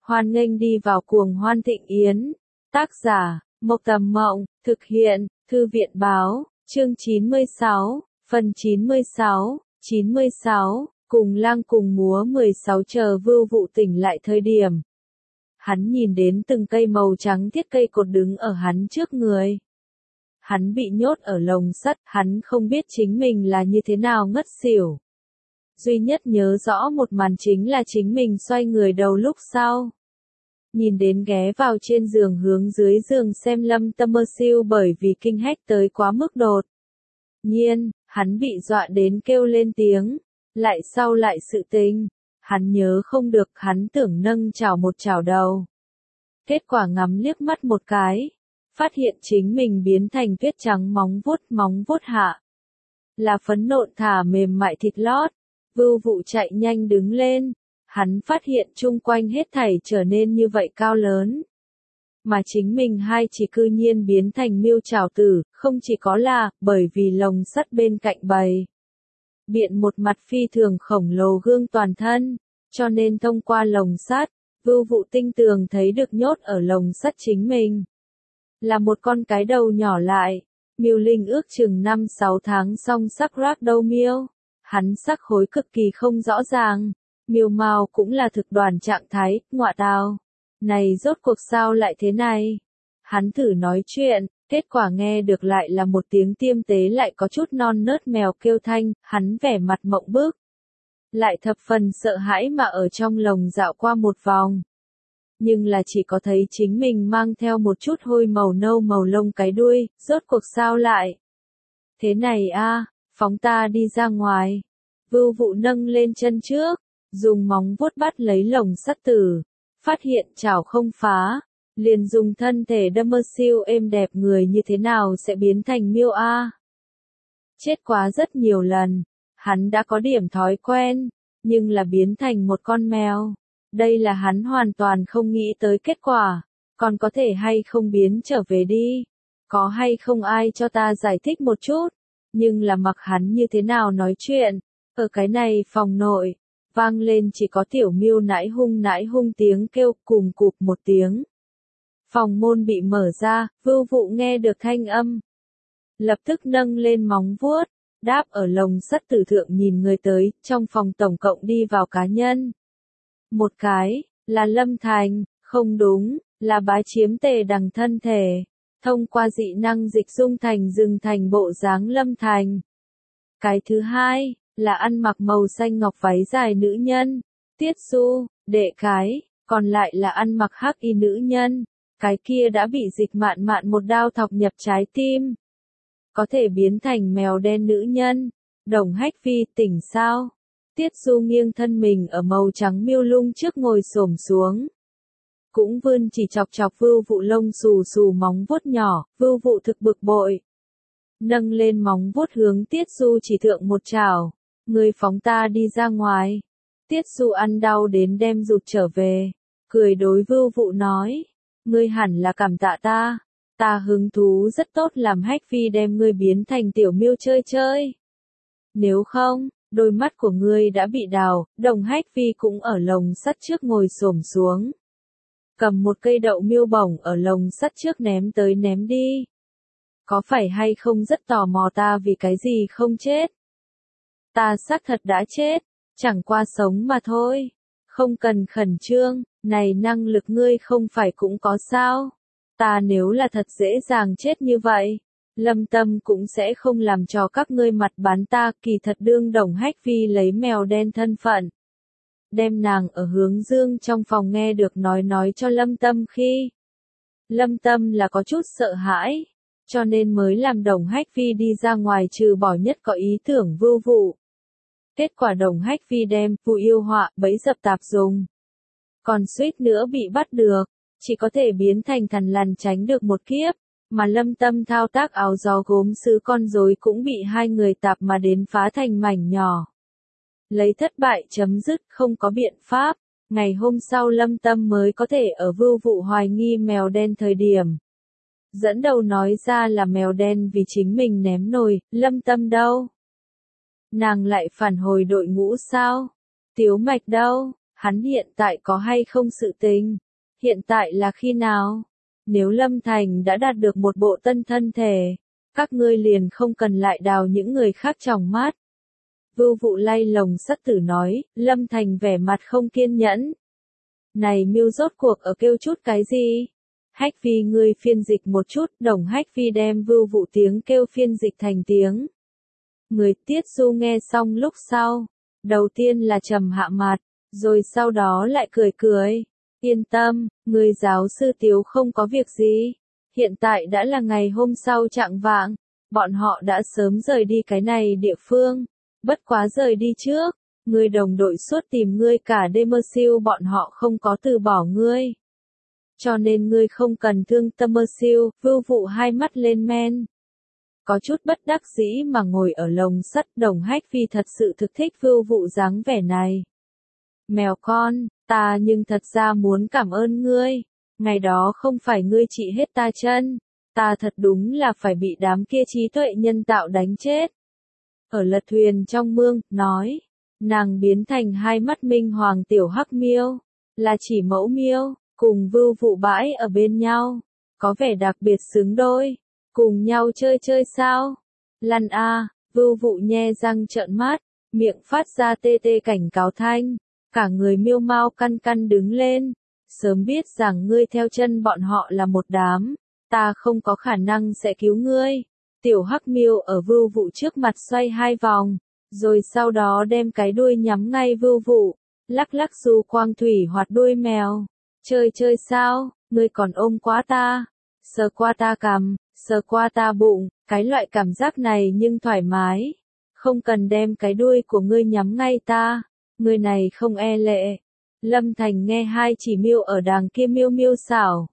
Hoan nghênh đi vào cuồng hoan thịnh yến. Tác giả, Mộc Tầm Mộng, thực hiện, Thư viện Báo, chương 96, phần 96, cùng lang cùng múa 16 chờ Vưu Vụ tỉnh lại thời điểm. Hắn nhìn đến từng cây màu trắng thiết cây cột đứng ở hắn trước người. Hắn bị nhốt ở lồng sắt, hắn không biết chính mình là như thế nào ngất xỉu. Duy nhất nhớ rõ một màn chính là chính mình xoay người đầu lúc sau. Nhìn đến ghé vào trên giường hướng dưới giường xem Lâm Tâm mơ siêu bởi vì kinh hách tới quá mức đột nhiên, hắn bị dọa đến kêu lên tiếng, lại sau lại sự tình, hắn nhớ không được, hắn tưởng nâng chảo một chảo đầu. Kết quả ngắm liếc mắt một cái, phát hiện chính mình biến thành tuyết trắng móng vuốt hạ. Là phấn nộn thả mềm mại thịt lót. Vưu Vụ chạy nhanh đứng lên, hắn phát hiện chung quanh hết thảy trở nên như vậy cao lớn. Mà chính mình hai chỉ cư nhiên biến thành miêu trảo tử, không chỉ có là bởi vì lồng sắt bên cạnh bày biện một mặt phi thường khổng lồ gương toàn thân, cho nên thông qua lồng sắt, Vưu Vụ tinh tường thấy được nhốt ở lồng sắt chính mình. Là một con cái đầu nhỏ lại, miêu linh ước chừng 5-6 tháng song sắc ragdoll miêu. Hắn sắc khối cực kỳ không rõ ràng, miêu mao cũng là thực đoàn trạng thái, ngọa tào. Này rốt cuộc sao lại thế này? Hắn thử nói chuyện, kết quả nghe được lại là một tiếng tiêm tế lại có chút non nớt mèo kêu thanh, hắn vẻ mặt mộng bức. Lại thập phần sợ hãi mà ở trong lồng dạo qua một vòng. Nhưng là chỉ có thấy chính mình mang theo một chút hôi màu nâu màu lông cái đuôi, rốt cuộc sao lại? Thế này a, phóng ta đi ra ngoài. Vưu Vụ nâng lên chân trước, dùng móng vuốt bắt lấy lồng sắt tử, phát hiện chảo không phá, liền dùng thân thể đâm mơ siêu êm đẹp người như thế nào sẽ biến thành miêu a. Chết quá rất nhiều lần, hắn đã có điểm thói quen, nhưng là biến thành một con mèo. Đây là hắn hoàn toàn không nghĩ tới kết quả, còn có thể hay không biến trở về đi, có hay không ai cho ta giải thích một chút, nhưng là mặc hắn như thế nào nói chuyện, ở cái này phòng nội, vang lên chỉ có tiểu miêu nãi hung tiếng kêu cùng cụp một tiếng. Phòng môn bị mở ra, Vưu Vụ nghe được thanh âm. Lập tức nâng lên móng vuốt, đáp ở lồng sắt tử thượng nhìn người tới, trong phòng tổng cộng đi vào cá nhân. Một cái, là Lâm Thành, không đúng, là bá chiếm Tề Đằng thân thể, thông qua dị năng dịch dung thành dừng thành bộ dáng Lâm Thành. Cái thứ hai, là ăn mặc màu xanh ngọc váy dài nữ nhân, Tiết Du, đệ cái, còn lại là ăn mặc hắc y nữ nhân, cái kia đã bị Dịch Mạn Mạn một đao thọc nhập trái tim. Có thể biến thành mèo đen nữ nhân, Đồng Hách Phi tỉnh sao? Tiết Du nghiêng thân mình ở màu trắng miêu lung trước ngồi xổm xuống. Cũng vươn chỉ chọc Vưu Vụ lông xù xù móng vuốt nhỏ, Vưu Vụ thực bực bội. Nâng lên móng vuốt hướng Tiết Du chỉ thượng một chảo. Ngươi phóng ta đi ra ngoài. Tiết Du ăn đau đến đem rụt trở về. Cười đối Vưu Vụ nói. Ngươi hẳn là cảm tạ ta. Ta hứng thú rất tốt làm Hách Phi đem ngươi biến thành tiểu miêu chơi. Nếu không, đôi mắt của ngươi đã bị đào, Đồng Hách Phi cũng ở lồng sắt trước ngồi xổm xuống. Cầm một cây đậu miêu bổng ở lồng sắt trước ném tới ném đi. Có phải hay không rất tò mò ta vì cái gì không chết? Ta xác thật đã chết, chẳng qua sống mà thôi. Không cần khẩn trương, này năng lực ngươi không phải cũng có sao? Ta nếu là thật dễ dàng chết như vậy, Lâm Tâm cũng sẽ không làm cho các ngươi mặt bán ta, kỳ thật đương Đồng Hách Phi lấy mèo đen thân phận. Đem nàng ở hướng dương trong phòng nghe được nói cho Lâm Tâm khi. Lâm Tâm là có chút sợ hãi, cho nên mới làm Đồng Hách Phi đi ra ngoài trừ bỏ nhất có ý tưởng Vưu Vụ. Kết quả Đồng Hách Phi đem Vụ yêu họa bẫy dập tạp dùng. Còn suýt nữa bị bắt được, chỉ có thể biến thành thằn lằn tránh được một kiếp, mà Lâm Tâm thao tác áo gió gốm sứ con rối cũng bị hai người tạp mà đến phá thành mảnh nhỏ. Lấy thất bại chấm dứt, không có biện pháp, ngày hôm sau Lâm Tâm mới có thể ở Vưu Vụ hoài nghi mèo đen thời điểm. Dẫn đầu nói ra là mèo đen vì chính mình ném nồi, Lâm Tâm đâu? Nàng lại phản hồi đội ngũ sao? Tiếu Mạch đâu? Hắn hiện tại có hay không sự tình? Hiện tại là khi nào? Nếu Lâm Thành đã đạt được một bộ tân thân thể, các ngươi liền không cần lại đào những người khác tròng mắt. Vưu Vụ lay lồng sắt tử nói, Lâm Thành vẻ mặt không kiên nhẫn. Này Miêu rốt cuộc ở kêu chút cái gì? Hách Vi ngươi phiên dịch một chút, Đồng Hách Vi đem Vưu Vụ tiếng kêu phiên dịch thành tiếng. Người Tiết Du nghe xong lúc sau, đầu tiên là trầm hạ mặt, rồi sau đó lại cười cười. Yên tâm, người giáo sư Tiếu không có việc gì. Hiện tại đã là ngày hôm sau chạng vạng, bọn họ đã sớm rời đi cái này địa phương. Bất quá rời đi trước, người đồng đội suốt tìm ngươi cả đêm mơ siêu bọn họ không có từ bỏ ngươi. Cho nên ngươi không cần thương tâm mơ siêu, Vưu Vụ hai mắt lên men. Có chút bất đắc dĩ mà ngồi ở lồng sắt. Đồng Hách Vi thật sự thực thích Vưu Vụ dáng vẻ này. Mèo con, ta nhưng thật ra muốn cảm ơn ngươi. Ngày đó không phải ngươi trị hết ta chân. Ta thật đúng là phải bị đám kia trí tuệ nhân tạo đánh chết. Ở lật thuyền trong mương, nói. Nàng biến thành hai mắt minh hoàng tiểu hắc miêu. Là chỉ mẫu miêu, cùng Vưu Vụ bãi ở bên nhau. Có vẻ đặc biệt xứng đôi. Cùng nhau chơi chơi sao? Lăn a, Vưu Vụ nhe răng trợn mắt, miệng phát ra tê tê cảnh cáo thanh. Cả người miêu mau căn căn đứng lên. Sớm biết rằng ngươi theo chân bọn họ là một đám. Ta không có khả năng sẽ cứu ngươi. Tiểu hắc miêu ở Vưu Vụ trước mặt xoay hai vòng. Rồi sau đó đem cái đuôi nhắm ngay Vưu Vụ. Lắc lắc du quang thủy hoạt đuôi mèo. Chơi chơi sao, ngươi còn ôm quá ta. Sờ qua ta cằm, sờ qua ta bụng. Cái loại cảm giác này nhưng thoải mái. Không cần đem cái đuôi của ngươi nhắm ngay ta. Người này không e lệ. Lâm Thành nghe hai chỉ miêu ở đàng kia miêu miêu xảo.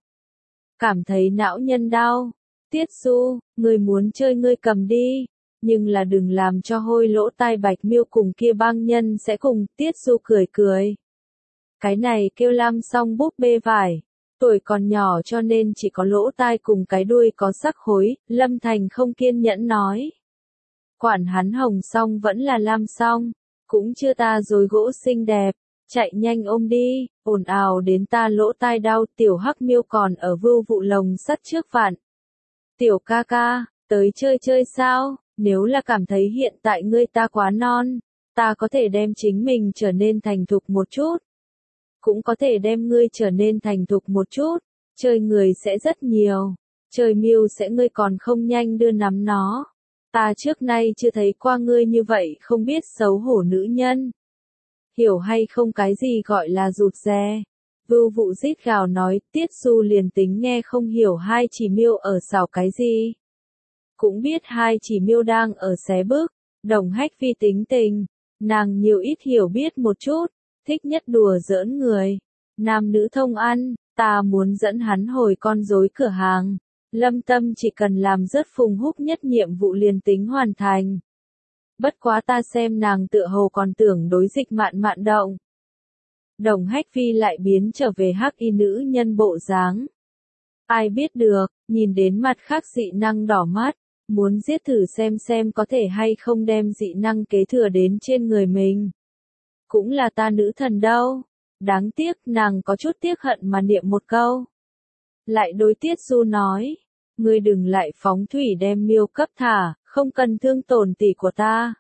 Cảm thấy não nhân đau. Tiết Du, người muốn chơi ngươi cầm đi. Nhưng là đừng làm cho hôi lỗ tai bạch miêu cùng kia băng nhân sẽ cùng. Tiết Du cười cười. Cái này kêu Lam song búp bê vải. Tuổi còn nhỏ cho nên chỉ có lỗ tai cùng cái đuôi có sắc khối. Lâm Thành không kiên nhẫn nói. Quản hắn hồng song vẫn là lam song. Cũng chưa ta rồi gỗ xinh đẹp, chạy nhanh ôm đi, ồn ào đến ta lỗ tai đau. Tiểu hắc miêu còn ở Vưu Vụ lồng sắt trước vạn. Tiểu ca ca, tới chơi chơi sao? Nếu là cảm thấy hiện tại ngươi ta quá non, ta có thể đem chính mình trở nên thành thục một chút. Cũng có thể đem ngươi trở nên thành thục một chút, chơi người sẽ rất nhiều, chơi miêu sẽ ngươi còn không nhanh đưa nắm nó. Ta trước nay chưa thấy qua ngươi như vậy không biết xấu hổ nữ nhân. Hiểu hay không cái gì gọi là rụt rè? Vưu Vụ rít gào nói. Tiết Du liền tính nghe không hiểu hai chỉ miêu ở xảo cái gì. Cũng biết hai chỉ miêu đang ở xé bước. Đồng Hách Vi tính tình, nàng nhiều ít hiểu biết một chút, thích nhất đùa giỡn người. Nam nữ thông ăn, ta muốn dẫn hắn hồi con rối cửa hàng. Lâm Tâm chỉ cần làm rớt Phùng Húc nhất nhiệm vụ liền tính hoàn thành. Bất quá ta xem nàng tựa hồ còn tưởng đối dịch mạn mạn động. Đồng Hách Vi lại biến trở về hắc y nữ nhân bộ dáng. Ai biết được, nhìn đến mặt khác dị năng đỏ mắt, muốn giết thử xem có thể hay không đem dị năng kế thừa đến trên người mình. Cũng là ta nữ thần đâu. Đáng tiếc nàng có chút tiếc hận mà niệm một câu. Lại đối Tiết Du nói. Ngươi đừng lại phóng thủy đem miêu cấp thả, không cần thương tổn tỷ của ta.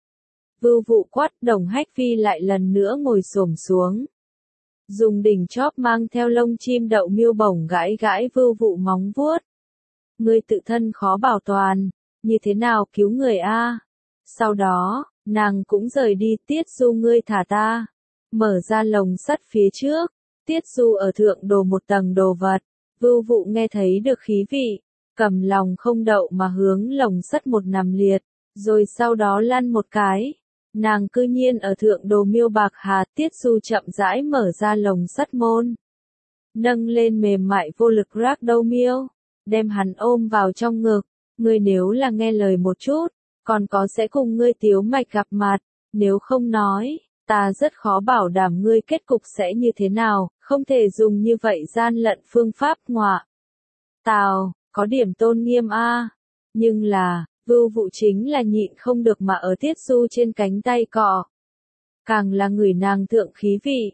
Vưu Vụ quát. Đồng Hách Vi lại lần nữa ngồi xổm xuống. Dùng đỉnh chóp mang theo lông chim đậu miêu bổng gãi gãi Vưu Vụ móng vuốt. Ngươi tự thân khó bảo toàn, như thế nào cứu người a? Sau đó, nàng cũng rời đi. Tiết Du ngươi thả ta. Mở ra lồng sắt phía trước. Tiết Du ở thượng đồ một tầng đồ vật. Vưu Vụ nghe thấy được khí vị. Cầm lòng không đậu mà hướng lồng sắt một nằm liệt. Rồi sau đó lăn một cái. Nàng cư nhiên ở thượng đồ miêu bạc hà. Tiết Du chậm rãi mở ra lồng sắt môn. Nâng lên mềm mại vô lực rác đâu miêu. Đem hắn ôm vào trong ngực. Ngươi nếu là nghe lời một chút, còn có sẽ cùng ngươi Tiếu Mạch gặp mặt. Nếu không nói, ta rất khó bảo đảm ngươi kết cục sẽ như thế nào. Không thể dùng như vậy gian lận phương pháp ngọa. Tào, có điểm tôn nghiêm a. Nhưng là, Vưu Vụ chính là nhịn không được mà ở Tiết Du trên cánh tay cọ. Càng là người nàng thượng khí vị,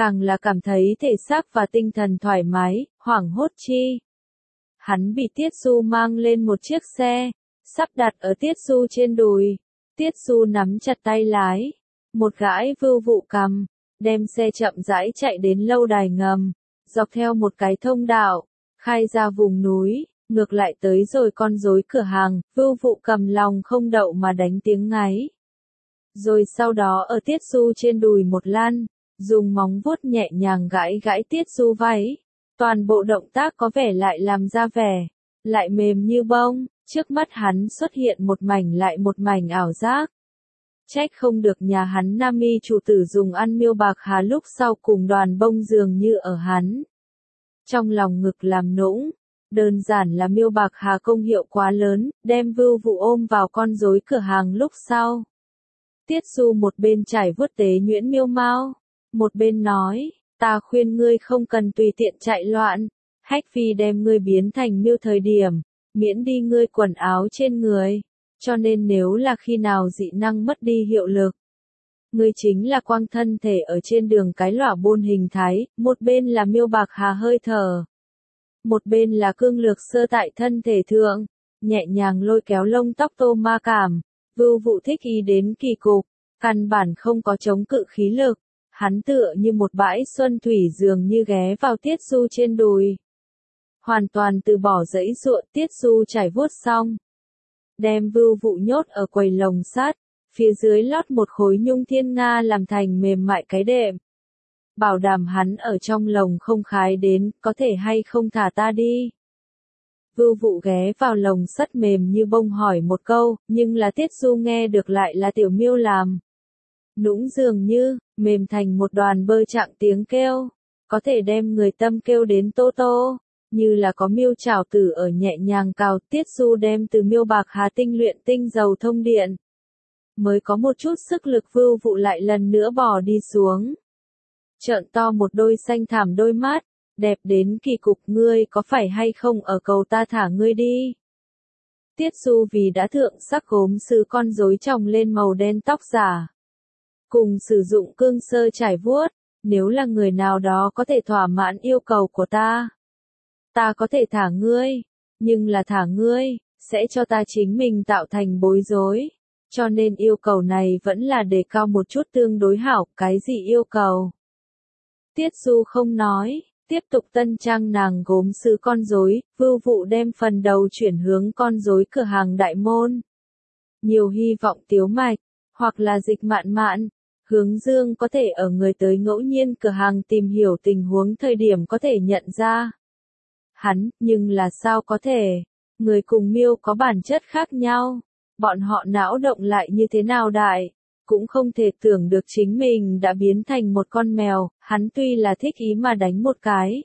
càng là cảm thấy thể xác và tinh thần thoải mái, hoảng hốt chi. Hắn bị Tiết Du mang lên một chiếc xe, sắp đặt ở Tiết Du trên đùi. Tiết Du nắm chặt tay lái, một gãi Vưu Vụ cầm, đem xe chậm rãi chạy đến lâu đài ngầm, dọc theo một cái thông đạo, khai ra vùng núi, ngược lại tới rồi con rối cửa hàng, Vưu Vụ cầm lòng không đậu mà đánh tiếng ngáy. Rồi sau đó ở Tiết Du trên đùi một lăn, dùng móng vuốt nhẹ nhàng gãi gãi Tiết Du váy. Toàn bộ động tác có vẻ lại làm ra vẻ, lại mềm như bông, trước mắt hắn xuất hiện một mảnh lại một mảnh ảo giác. Trách không được nhà hắn Nami chủ tử dùng ăn miêu bạc hà lúc sau cùng đoàn bông dường như ở hắn. Trong lòng ngực làm nũng, đơn giản là miêu bạc hà công hiệu quá lớn, đem Vưu Vụ ôm vào con rối cửa hàng lúc sau. Tiết Du một bên trải vuốt tế nhuyễn miêu mau, một bên nói, ta khuyên ngươi không cần tùy tiện chạy loạn, Hách Phi đem ngươi biến thành miêu thời điểm, miễn đi ngươi quần áo trên người, cho nên nếu là khi nào dị năng mất đi hiệu lực. Ngươi chính là quang thân thể ở trên đường cái lỏa bôn hình thái, một bên là miêu bạc hà hơi thở. Một bên là cương lược sơ tại thân thể thượng, nhẹ nhàng lôi kéo lông tóc tô ma cảm, Vưu Vụ thích ý đến kỳ cục, căn bản không có chống cự khí lực, hắn tựa như một bãi xuân thủy dường như ghé vào Tiết Du trên đùi. Hoàn toàn từ bỏ dãy ruộng Tiết Du trải vuốt xong. Đem Vưu Vụ nhốt ở quầy lồng sắt, phía dưới lót một khối nhung thiên nga làm thành mềm mại cái đệm. Bảo đảm hắn ở trong lồng không khái đến, có thể hay không thả ta đi. Vưu Vụ ghé vào lồng sắt mềm như bông hỏi một câu, nhưng là Tiết Du nghe được lại là tiểu miêu làm. Nũng dường như, mềm thành một đoàn bơ trạng tiếng kêu, có thể đem người tâm kêu đến tô tô, như là có miêu trảo tử ở nhẹ nhàng cào. Tiết Du đem từ miêu bạc hà tinh luyện tinh dầu thông điện. Mới có một chút sức lực Vưu Vụ lại lần nữa bò đi xuống. Trợn to một đôi xanh thẳm đôi mắt, đẹp đến kỳ cục, ngươi có phải hay không ở cầu ta thả ngươi đi. Tiết Du vì đã thượng sắc gốm sứ con rối trồng lên màu đen tóc giả. Cùng sử dụng cương sơ trải vuốt, nếu là người nào đó có thể thỏa mãn yêu cầu của ta. Ta có thể thả ngươi, nhưng là thả ngươi, sẽ cho ta chính mình tạo thành bối rối. Cho nên yêu cầu này vẫn là đề cao một chút tương đối hảo, cái gì yêu cầu. Tiết Du không nói, tiếp tục tân trang nàng gốm sứ con rối, Vưu Vụ đem phần đầu chuyển hướng con rối cửa hàng đại môn. Nhiều hy vọng Tiếu Mạch, hoặc là Dịch Mạn Mạn, Hướng Dương có thể ở người tới ngẫu nhiên cửa hàng tìm hiểu tình huống thời điểm có thể nhận ra. Hắn, nhưng là sao có thể, người cùng miêu có bản chất khác nhau, bọn họ não động lại như thế nào đại, cũng không thể tưởng được chính mình đã biến thành một con mèo, hắn tuy là thích ý mà đánh một cái.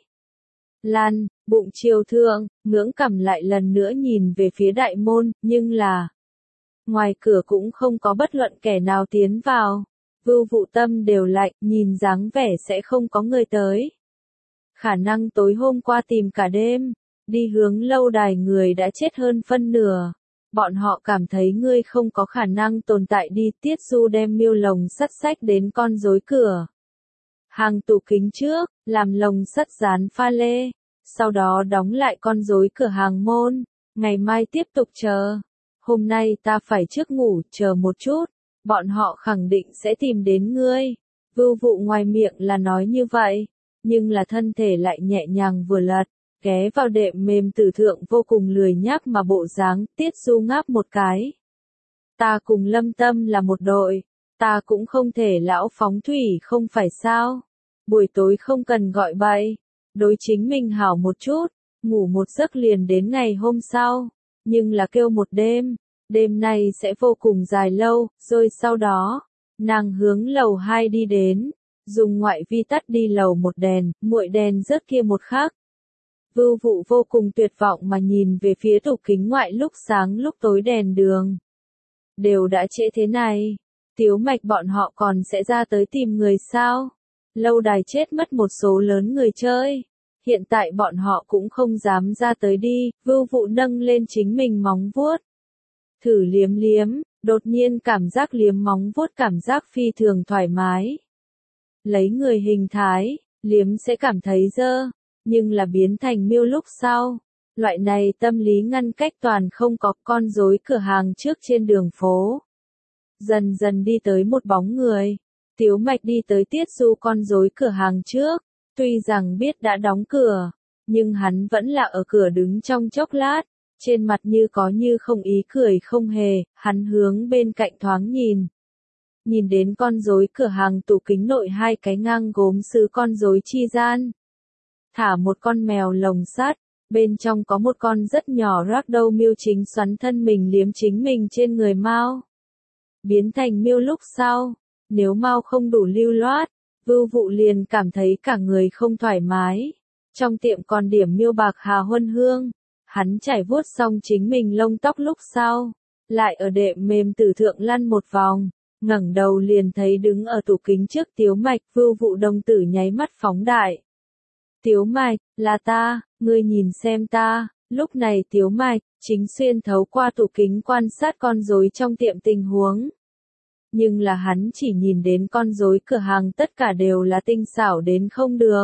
Lan, bụng chiều thượng, ngưỡng cảm lại lần nữa nhìn về phía đại môn, nhưng là ngoài cửa cũng không có bất luận kẻ nào tiến vào. Vưu Vụ tâm đều lạnh, nhìn dáng vẻ sẽ không có người tới. Khả năng tối hôm qua tìm cả đêm, đi hướng lâu đài người đã chết hơn phân nửa. Bọn họ cảm thấy ngươi không có khả năng tồn tại đi. Tiết Du đem miêu lồng sắt xách đến con rối cửa hàng tủ kính trước, làm lồng sắt dán pha lê, sau đó đóng lại con rối cửa hàng môn. Ngày mai tiếp tục chờ. Hôm nay ta phải trước ngủ, chờ một chút, bọn họ khẳng định sẽ tìm đến ngươi. Vưu Vụ ngoài miệng là nói như vậy, nhưng là thân thể lại nhẹ nhàng vừa lật, ghé vào đệm mềm tử thượng vô cùng lười nhác mà bộ dáng. Tiết Du ngáp một cái. Ta cùng Lâm Tâm là một đội, ta cũng không thể lão phóng thủy không phải sao. Buổi tối không cần gọi bậy, đối chính mình hảo một chút, ngủ một giấc liền đến ngày hôm sau, nhưng là kêu một đêm, đêm nay sẽ vô cùng dài lâu. Rồi sau đó, nàng hướng lầu 2 đi đến, dùng ngoại vi tắt đi lầu 1 đèn, muội đèn rớt kia một khắc. Vưu Vụ vô cùng tuyệt vọng mà nhìn về phía tủ kính ngoại lúc sáng lúc tối đèn đường. Đều đã trễ thế này, Tiếu Mạch bọn họ còn sẽ ra tới tìm người sao? Lâu đài chết mất một số lớn người chơi, hiện tại bọn họ cũng không dám ra tới đi. Vưu Vụ nâng lên chính mình móng vuốt, thử liếm liếm, đột nhiên cảm giác liếm móng vuốt cảm giác phi thường thoải mái. lấy người hình thái, liếm sẽ cảm thấy dơ, nhưng là biến thành miêu lúc sau. Loại này tâm lý ngăn cách toàn không có, con rối cửa hàng trước trên đường phố. Dần dần đi tới một bóng người. Tiếu Mạch đi tới Tiết Du con rối cửa hàng trước. Tuy rằng biết đã đóng cửa, nhưng hắn vẫn là ở cửa đứng trong chốc lát. Trên mặt như có như không ý cười không hề, hắn hướng bên cạnh thoáng nhìn. Nhìn đến con rối cửa hàng tủ kính nội hai cái ngang gốm sứ con rối chi gian. Thả một con mèo lồng sắt, bên trong có một con rất nhỏ ragdoll miêu chính xoắn thân mình liếm chính mình trên người Mao. Biến thành miêu lúc sau, nếu Mao không đủ lưu loát, Vưu Vụ liền cảm thấy cả người không thoải mái. Trong tiệm còn điểm miêu bạc hà huân hương, hắn chải vuốt xong chính mình lông tóc lúc sau, lại ở đệm mềm tử thượng lăn một vòng, ngẩng đầu liền thấy đứng ở tủ kính trước Tiếu Mạch. Vưu Vụ đồng tử nháy mắt phóng đại. Tiếu Mạch, là ta, ngươi nhìn xem ta. Lúc này Tiếu Mạch chính xuyên thấu qua tủ kính quan sát con rối trong tiệm tình huống. Nhưng là hắn chỉ nhìn đến con rối cửa hàng tất cả đều là tinh xảo đến không được.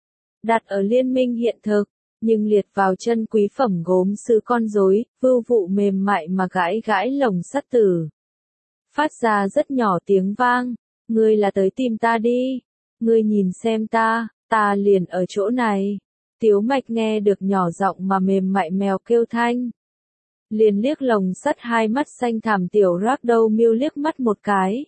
Đặt ở liên minh hiện thực, nhưng liệt vào chân quý phẩm gốm sứ con rối, Vưu Vụ mềm mại mà gãi gãi lồng sắt tử. Phát ra rất nhỏ tiếng vang, ngươi là tới tìm ta đi, ngươi nhìn xem ta liền ở chỗ này. Tiếu Mạch nghe được nhỏ giọng mà mềm mại mèo kêu thanh. Liền liếc lồng sắt hai mắt xanh thẳm tiểu ragdoll miêu liếc mắt một cái.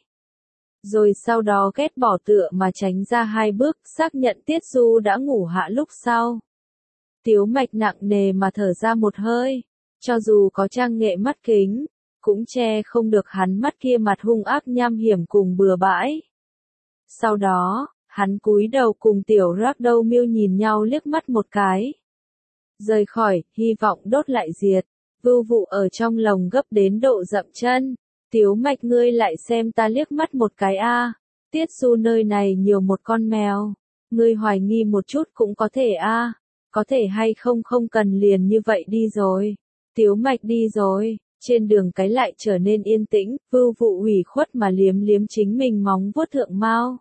Rồi sau đó ghét bỏ tựa mà tránh ra hai bước, xác nhận Tiết Du đã ngủ hạ lúc sau. Tiếu Mạch nặng nề mà thở ra một hơi, cho dù có trang nghệ mắt kính, cũng che không được hắn mắt kia mặt hung ác nham hiểm cùng bừa bãi. Sau đó, hắn cúi đầu cùng tiểu ragdoll miêu nhìn nhau liếc mắt một cái. Rời khỏi, hy vọng đốt lại diệt. Vưu Vụ ở trong lồng gấp đến độ dậm chân. Tiếu Mạch ngươi lại xem ta liếc mắt một cái a. Tiết Du nơi này nhiều một con mèo. Ngươi hoài nghi một chút cũng có thể a. Có thể hay không không cần liền như vậy đi rồi. Tiếu Mạch đi rồi. Trên đường cái lại trở nên yên tĩnh. Vưu Vụ ủy khuất mà liếm liếm chính mình móng vuốt thượng mao.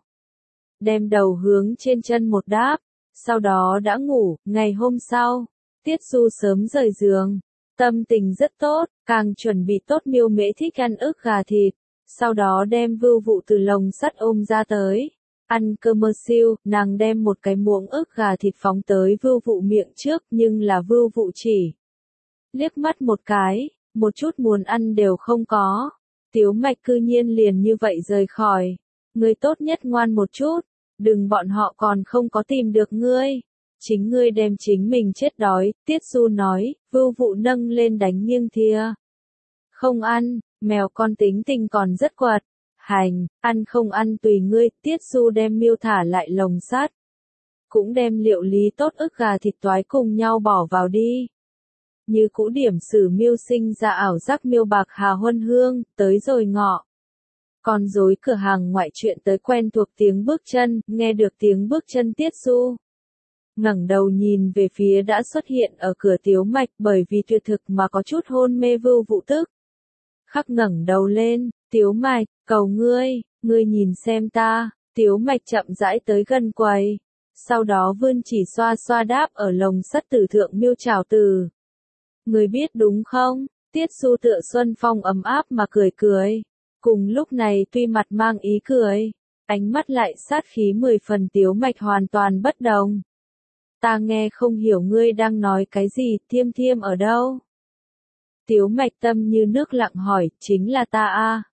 Đem đầu hướng trên chân một đáp. Sau đó đã ngủ. Ngày hôm sau, Tiết Du sớm rời giường. Tâm tình rất tốt, càng chuẩn bị tốt miêu mễ thích ăn ức gà thịt. Sau đó đem Vưu Vụ từ lồng sắt ôm ra tới. Ăn cơm mơ siêu, nàng đem một cái muỗng ức gà thịt phóng tới Vưu Vụ miệng trước, nhưng là Vưu Vụ chỉ liếc mắt một cái, một chút muốn ăn đều không có. Tiếu Mạch cư nhiên liền như vậy rời khỏi. Ngươi tốt nhất ngoan một chút, đừng bọn họ còn không có tìm được ngươi. Chính ngươi đem chính mình chết đói, Tiết Du nói. Vưu Vụ nâng lên đánh nghiêng thìa. Không ăn, mèo con tính tình còn rất quật. Hành, ăn không ăn tùy ngươi. Tiết Du đem miêu thả lại lồng sắt. Cũng đem liệu lý tốt ức gà thịt toái cùng nhau bỏ vào đi. Như cũ điểm sử miêu sinh ra ảo giác miêu bạc hà huân hương, tới rồi ngọ. Con rối cửa hàng ngoại chuyện tới quen thuộc tiếng bước chân, nghe được tiếng bước chân Tiết Du. Ngẩng đầu nhìn về phía đã xuất hiện ở cửa Tiếu Mạch, bởi vì tuyệt thực mà có chút hôn mê Vưu Vụ tức. Khắc ngẩng đầu lên, Tiếu Mạch, cầu ngươi nhìn xem ta. Tiếu Mạch chậm rãi tới gần quầy. Sau đó vươn chỉ xoa xoa đáp ở lồng sắt tử thượng miêu trảo tử. Ngươi biết đúng không? Tiết Du tựa xuân phong ấm áp mà cười cười. Cùng lúc này tuy mặt mang ý cười, ánh mắt lại sát khí 10 phần. Tiếu Mạch hoàn toàn bất đồng. Ta nghe không hiểu ngươi đang nói cái gì, Thiêm Thiêm ở đâu? Tiếu Mạch tâm như nước lặng hỏi, chính là ta a.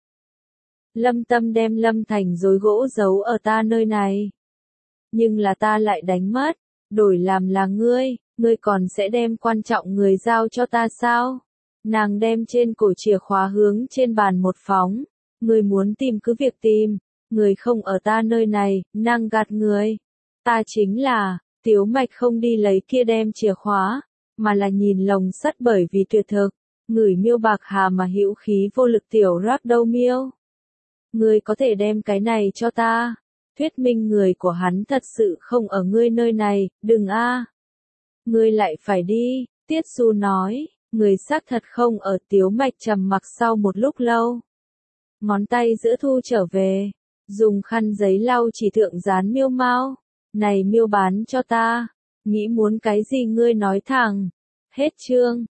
Lâm Tâm đem Lâm Thành rối gỗ giấu ở ta nơi này. Nhưng là ta lại đánh mất, đổi làm là ngươi còn sẽ đem quan trọng người giao cho ta sao? Nàng đem trên cổ chìa khóa hướng trên bàn một phóng. Ngươi muốn tìm cứ việc tìm, người không ở ta nơi này, nàng gạt người. Ta chính là... Tiếu Mạch không đi lấy kia đem chìa khóa, mà là nhìn lồng sắt bởi vì tuyệt thực, ngửi miêu bạc hà mà hữu khí vô lực tiểu ragdoll miêu. Ngươi có thể đem cái này cho ta, thuyết minh người của hắn thật sự không ở ngươi nơi này, đừng a. Ngươi lại phải đi, Tiết Du nói, người xác thật không ở. Tiếu Mạch trầm mặc sau một lúc lâu. Ngón tay giữa thu trở về, Dùng khăn giấy lau chỉ thượng dán miêu mau. Này miêu bán cho ta. Nghĩ muốn cái gì ngươi nói thẳng. Hết chương.